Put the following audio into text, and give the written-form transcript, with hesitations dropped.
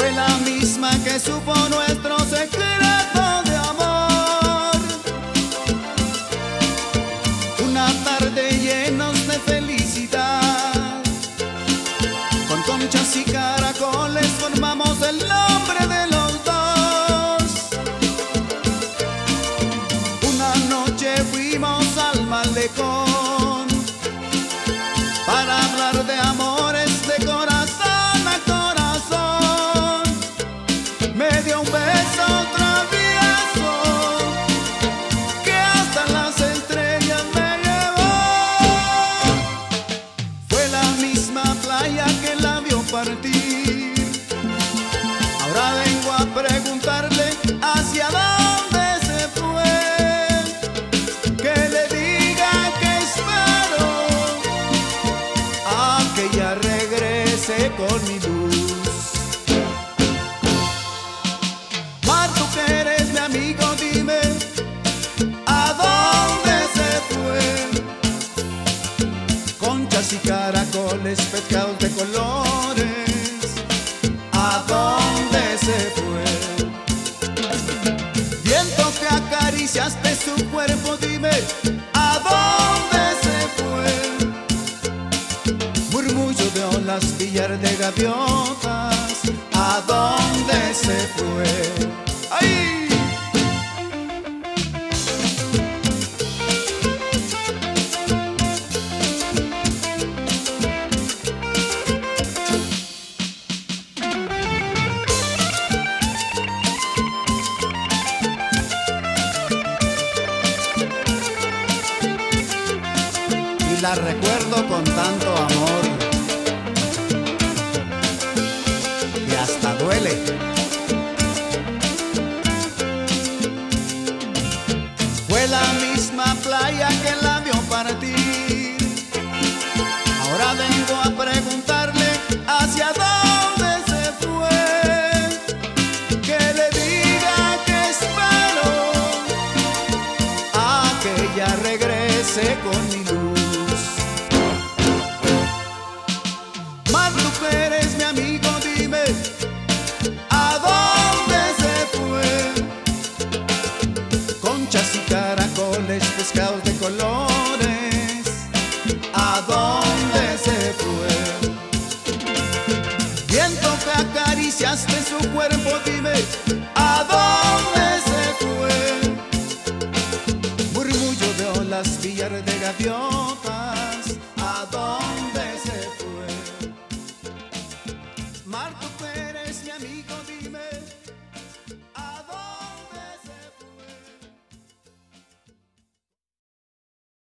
Fue la misma que supo nuestro secreto de amor. Una tarde llenos de felicidad, con conchas y caracoles formamos el nombre de los dos. Una noche fuimos al malecón para hablar de amores de corazón a corazón. Me dio un beso travieso que hasta las estrellas me llevó. Fue la misma playa que la vio partir. Ahora vengo a preguntarle hacia dónde se fue. Que le diga que espero a que ella regrese con mi luz. Mar, tú que eres mi amigo, dime a dónde se fue. Conchas y caracoles, pescados de colores, ¿a dónde se fue? Viento que acariciaste su cuerpo, dime ¿a dónde se fue? Murmullo de olas, billar de gaviotas, ¿a dónde se fue? ¡Ay! Y la recuerdo con tanto amor y hasta duele. Fue la misma playa que la vio partir. Ahora vengo a preguntarle hacia dónde se fue. Que le diga que espero a que ella regrese con mi luz. Mar, tú que eres mi amigo, dime ¿a dónde se fue? Conchas y caracoles, pescados de colores, ¿a dónde se fue? Viento que acariciaste su cuerpo, dime ¿a dónde se fue? Murmullo de olas, billar de gaviotas, ¿a dónde se fue? Mar, tú que